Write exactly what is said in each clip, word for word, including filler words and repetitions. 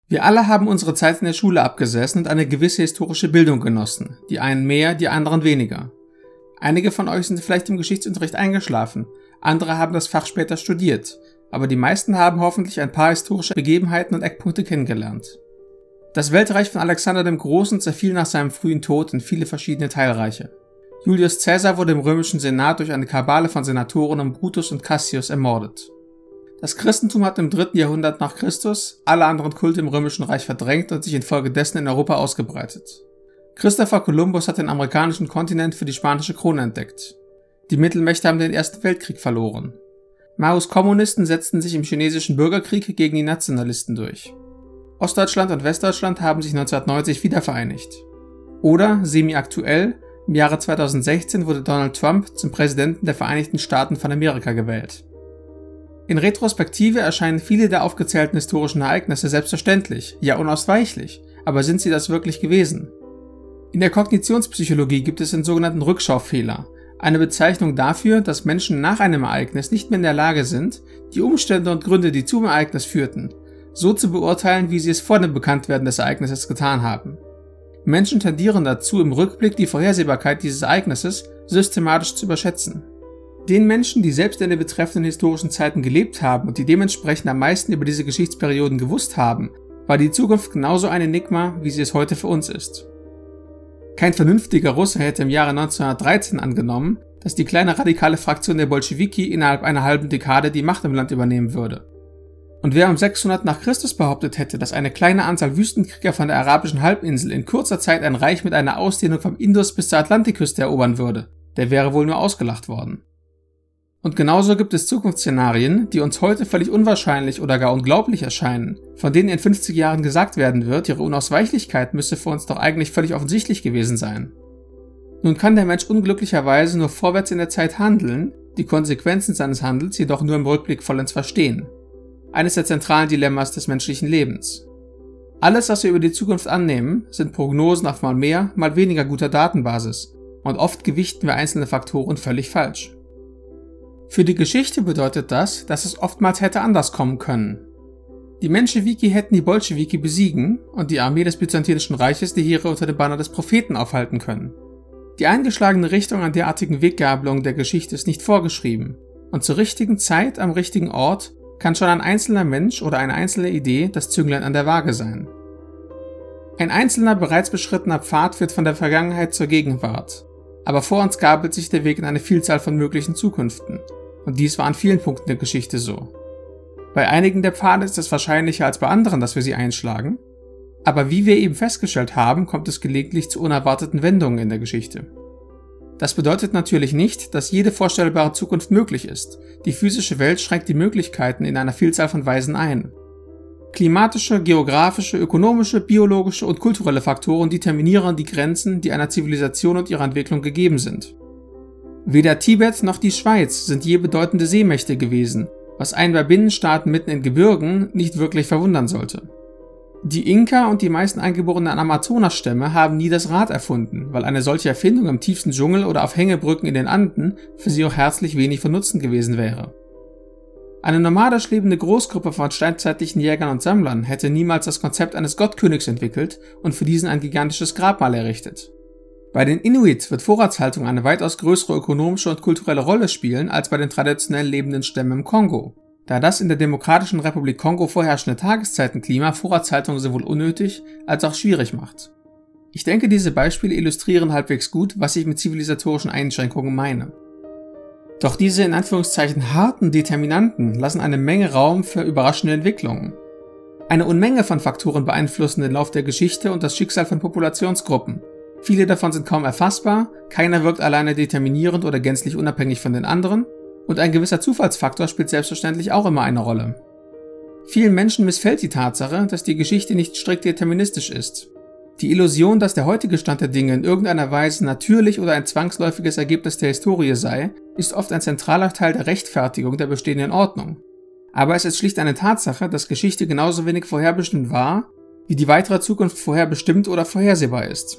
Wir alle haben unsere Zeit in der Schule abgesessen und eine gewisse historische Bildung genossen, die einen mehr, die anderen weniger. Einige von euch sind vielleicht im Geschichtsunterricht eingeschlafen, andere haben das Fach später studiert, aber die meisten haben hoffentlich ein paar historische Begebenheiten und Eckpunkte kennengelernt. Das Weltreich von Alexander dem Großen zerfiel nach seinem frühen Tod in viele verschiedene Teilreiche. Julius Caesar wurde im römischen Senat durch eine Kabale von Senatoren um Brutus und Cassius ermordet. Das Christentum hat im dritten Jahrhundert nach Christus alle anderen Kulte im römischen Reich verdrängt und sich infolgedessen in Europa ausgebreitet. Christopher Columbus hat den amerikanischen Kontinent für die spanische Krone entdeckt. Die Mittelmächte haben den Ersten Weltkrieg verloren. Maos Kommunisten setzten sich im chinesischen Bürgerkrieg gegen die Nationalisten durch. Ostdeutschland und Westdeutschland haben sich neunzehnhundertneunzig wiedervereinigt. Oder, semi-aktuell, im Jahre zweitausendsechzehn wurde Donald Trump zum Präsidenten der Vereinigten Staaten von Amerika gewählt. In Retrospektive erscheinen viele der aufgezählten historischen Ereignisse selbstverständlich, ja unausweichlich, aber sind sie das wirklich gewesen? In der Kognitionspsychologie gibt es den sogenannten Rückschaufehler, eine Bezeichnung dafür, dass Menschen nach einem Ereignis nicht mehr in der Lage sind, die Umstände und Gründe, die zum Ereignis führten, so zu beurteilen, wie sie es vor dem Bekanntwerden des Ereignisses getan haben. Menschen tendieren dazu, im Rückblick die Vorhersehbarkeit dieses Ereignisses systematisch zu überschätzen. Den Menschen, die selbst in den betreffenden historischen Zeiten gelebt haben und die dementsprechend am meisten über diese Geschichtsperioden gewusst haben, war die Zukunft genauso ein Enigma, wie sie es heute für uns ist. Kein vernünftiger Russe hätte im Jahre neunzehnhundertdreizehn angenommen, dass die kleine radikale Fraktion der Bolschewiki innerhalb einer halben Dekade die Macht im Land übernehmen würde. Und wer um sechshundert nach Christus behauptet hätte, dass eine kleine Anzahl Wüstenkrieger von der arabischen Halbinsel in kurzer Zeit ein Reich mit einer Ausdehnung vom Indus bis zur Atlantikküste erobern würde, der wäre wohl nur ausgelacht worden. Und genauso gibt es Zukunftsszenarien, die uns heute völlig unwahrscheinlich oder gar unglaublich erscheinen, von denen in fünfzig Jahren gesagt werden wird, ihre Unausweichlichkeit müsste für uns doch eigentlich völlig offensichtlich gewesen sein. Nun kann der Mensch unglücklicherweise nur vorwärts in der Zeit handeln, die Konsequenzen seines Handels jedoch nur im Rückblick vollends verstehen. Eines der zentralen Dilemmas des menschlichen Lebens. Alles, was wir über die Zukunft annehmen, sind Prognosen auf mal mehr, mal weniger guter Datenbasis, und oft gewichten wir einzelne Faktoren völlig falsch. Für die Geschichte bedeutet das, dass es oftmals hätte anders kommen können. Die Menschewiki hätten die Bolschewiki besiegen und die Armee des Byzantinischen Reiches die Heere unter dem Banner des Propheten aufhalten können. Die eingeschlagene Richtung an derartigen Weggabelungen der Geschichte ist nicht vorgeschrieben, und zur richtigen Zeit am richtigen Ort kann schon ein einzelner Mensch oder eine einzelne Idee das Zünglein an der Waage sein. Ein einzelner, bereits beschrittener Pfad führt von der Vergangenheit zur Gegenwart, aber vor uns gabelt sich der Weg in eine Vielzahl von möglichen Zukünften, und dies war an vielen Punkten der Geschichte so. Bei einigen der Pfade ist es wahrscheinlicher als bei anderen, dass wir sie einschlagen, aber wie wir eben festgestellt haben, kommt es gelegentlich zu unerwarteten Wendungen in der Geschichte. Das bedeutet natürlich nicht, dass jede vorstellbare Zukunft möglich ist. Die physische Welt schränkt die Möglichkeiten in einer Vielzahl von Weisen ein. Klimatische, geografische, ökonomische, biologische und kulturelle Faktoren determinieren die Grenzen, die einer Zivilisation und ihrer Entwicklung gegeben sind. Weder Tibet noch die Schweiz sind je bedeutende Seemächte gewesen, was einen bei Binnenstaaten mitten in Gebirgen nicht wirklich verwundern sollte. Die Inka und die meisten eingeborenen Amazonasstämme haben nie das Rad erfunden, weil eine solche Erfindung im tiefsten Dschungel oder auf Hängebrücken in den Anden für sie auch herzlich wenig von Nutzen gewesen wäre. Eine nomadisch lebende Großgruppe von steinzeitlichen Jägern und Sammlern hätte niemals das Konzept eines Gottkönigs entwickelt und für diesen ein gigantisches Grabmal errichtet. Bei den Inuit wird Vorratshaltung eine weitaus größere ökonomische und kulturelle Rolle spielen als bei den traditionell lebenden Stämmen im Kongo, da das in der Demokratischen Republik Kongo vorherrschende Tageszeitenklima Vorratshaltung sowohl unnötig als auch schwierig macht. Ich denke, diese Beispiele illustrieren halbwegs gut, was ich mit zivilisatorischen Einschränkungen meine. Doch diese in Anführungszeichen harten Determinanten lassen eine Menge Raum für überraschende Entwicklungen. Eine Unmenge von Faktoren beeinflussen den Lauf der Geschichte und das Schicksal von Populationsgruppen. Viele davon sind kaum erfassbar, keiner wirkt alleine determinierend oder gänzlich unabhängig von den anderen, und ein gewisser Zufallsfaktor spielt selbstverständlich auch immer eine Rolle. Vielen Menschen missfällt die Tatsache, dass die Geschichte nicht strikt deterministisch ist. Die Illusion, dass der heutige Stand der Dinge in irgendeiner Weise natürlich oder ein zwangsläufiges Ergebnis der Historie sei, ist oft ein zentraler Teil der Rechtfertigung der bestehenden Ordnung. Aber es ist schlicht eine Tatsache, dass Geschichte genauso wenig vorherbestimmt war, wie die weitere Zukunft vorherbestimmt oder vorhersehbar ist.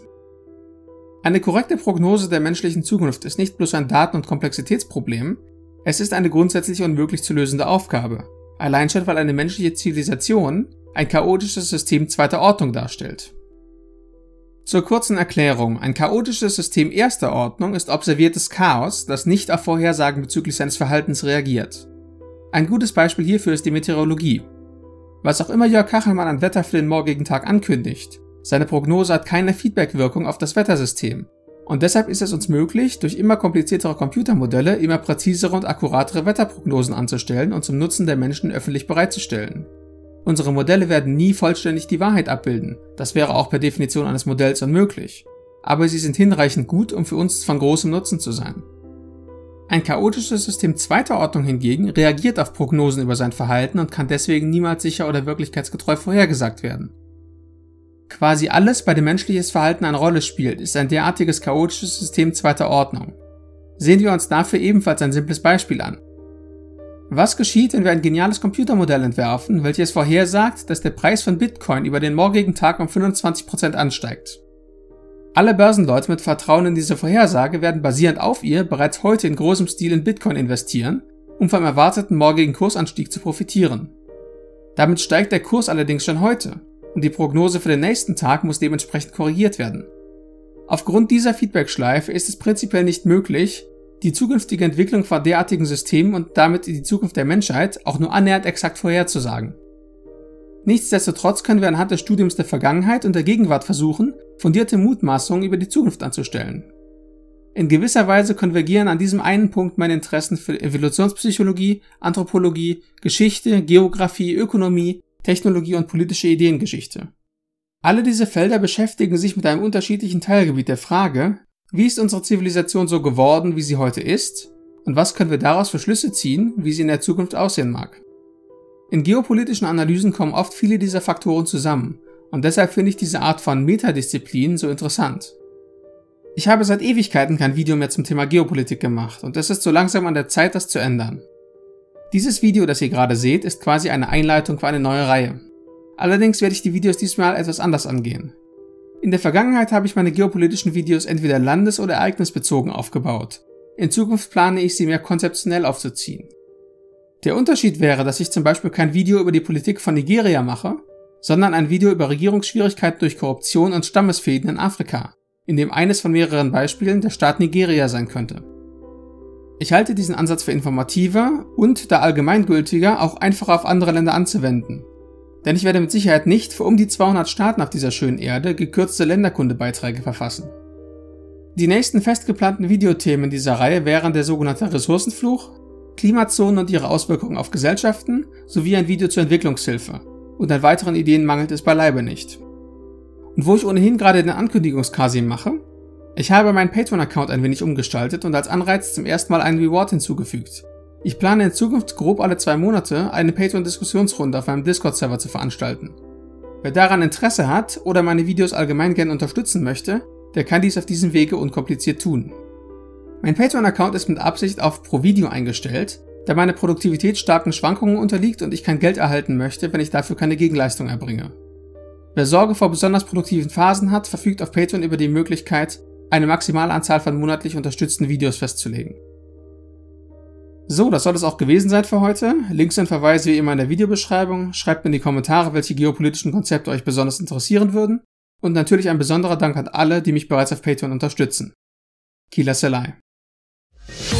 Eine korrekte Prognose der menschlichen Zukunft ist nicht bloß ein Daten- und Komplexitätsproblem, es ist eine grundsätzlich unmöglich zu lösende Aufgabe, allein schon weil eine menschliche Zivilisation ein chaotisches System zweiter Ordnung darstellt. Zur kurzen Erklärung: Ein chaotisches System erster Ordnung ist observiertes Chaos, das nicht auf Vorhersagen bezüglich seines Verhaltens reagiert. Ein gutes Beispiel hierfür ist die Meteorologie. Was auch immer Jörg Kachelmann an Wetter für den morgigen Tag ankündigt, seine Prognose hat keine Feedbackwirkung auf das Wettersystem. Und deshalb ist es uns möglich, durch immer kompliziertere Computermodelle immer präzisere und akkuratere Wetterprognosen anzustellen und zum Nutzen der Menschen öffentlich bereitzustellen. Unsere Modelle werden nie vollständig die Wahrheit abbilden, das wäre auch per Definition eines Modells unmöglich, aber sie sind hinreichend gut, um für uns von großem Nutzen zu sein. Ein chaotisches System zweiter Ordnung hingegen reagiert auf Prognosen über sein Verhalten und kann deswegen niemals sicher oder wirklichkeitsgetreu vorhergesagt werden. Quasi alles, bei dem menschliches Verhalten eine Rolle spielt, ist ein derartiges chaotisches System zweiter Ordnung. Sehen wir uns dafür ebenfalls ein simples Beispiel an. Was geschieht, wenn wir ein geniales Computermodell entwerfen, welches vorhersagt, dass der Preis von Bitcoin über den morgigen Tag um fünfundzwanzig Prozent ansteigt? Alle Börsenleute mit Vertrauen in diese Vorhersage werden basierend auf ihr bereits heute in großem Stil in Bitcoin investieren, um vom erwarteten morgigen Kursanstieg zu profitieren. Damit steigt der Kurs allerdings schon heute und die Prognose für den nächsten Tag muss dementsprechend korrigiert werden. Aufgrund dieser Feedbackschleife ist es prinzipiell nicht möglich, die zukünftige Entwicklung von derartigen Systemen und damit die Zukunft der Menschheit auch nur annähernd exakt vorherzusagen. Nichtsdestotrotz können wir anhand des Studiums der Vergangenheit und der Gegenwart versuchen, fundierte Mutmaßungen über die Zukunft anzustellen. In gewisser Weise konvergieren an diesem einen Punkt meine Interessen für Evolutionspsychologie, Anthropologie, Geschichte, Geographie, Ökonomie, Technologie und politische Ideengeschichte. Alle diese Felder beschäftigen sich mit einem unterschiedlichen Teilgebiet der Frage, wie ist unsere Zivilisation so geworden, wie sie heute ist, und was können wir daraus für Schlüsse ziehen, wie sie in der Zukunft aussehen mag. In geopolitischen Analysen kommen oft viele dieser Faktoren zusammen, und deshalb finde ich diese Art von Metadisziplin so interessant. Ich habe seit Ewigkeiten kein Video mehr zum Thema Geopolitik gemacht, und es ist so langsam an der Zeit, das zu ändern. Dieses Video, das ihr gerade seht, ist quasi eine Einleitung für eine neue Reihe. Allerdings werde ich die Videos diesmal etwas anders angehen. In der Vergangenheit habe ich meine geopolitischen Videos entweder landes- oder ereignisbezogen aufgebaut. In Zukunft plane ich sie mehr konzeptionell aufzuziehen. Der Unterschied wäre, dass ich zum Beispiel kein Video über die Politik von Nigeria mache, sondern ein Video über Regierungsschwierigkeiten durch Korruption und Stammesfehden in Afrika, in dem eines von mehreren Beispielen der Staat Nigeria sein könnte. Ich halte diesen Ansatz für informativer und, da allgemeingültiger, auch einfacher auf andere Länder anzuwenden. Denn ich werde mit Sicherheit nicht für um die zweihundert Staaten auf dieser schönen Erde gekürzte Länderkundebeiträge verfassen. Die nächsten fest geplanten Videothemen dieser Reihe wären der sogenannte Ressourcenfluch, Klimazonen und ihre Auswirkungen auf Gesellschaften sowie ein Video zur Entwicklungshilfe. Und an weiteren Ideen mangelt es beileibe nicht. Und wo ich ohnehin gerade den Ankündigungskasi mache, ich habe meinen Patreon-Account ein wenig umgestaltet und als Anreiz zum ersten Mal einen Reward hinzugefügt. Ich plane in Zukunft grob alle zwei Monate eine Patreon-Diskussionsrunde auf meinem Discord-Server zu veranstalten. Wer daran Interesse hat oder meine Videos allgemein gerne unterstützen möchte, der kann dies auf diesem Wege unkompliziert tun. Mein Patreon-Account ist mit Absicht auf pro Video eingestellt, da meine Produktivität starken Schwankungen unterliegt und ich kein Geld erhalten möchte, wenn ich dafür keine Gegenleistung erbringe. Wer Sorge vor besonders produktiven Phasen hat, verfügt auf Patreon über die Möglichkeit, eine maximale Anzahl von monatlich unterstützten Videos festzulegen. So, das soll es auch gewesen sein für heute. Links und Verweise wie immer in der Videobeschreibung. Schreibt mir in die Kommentare, welche geopolitischen Konzepte euch besonders interessieren würden. Und natürlich ein besonderer Dank an alle, die mich bereits auf Patreon unterstützen. Kila Selai.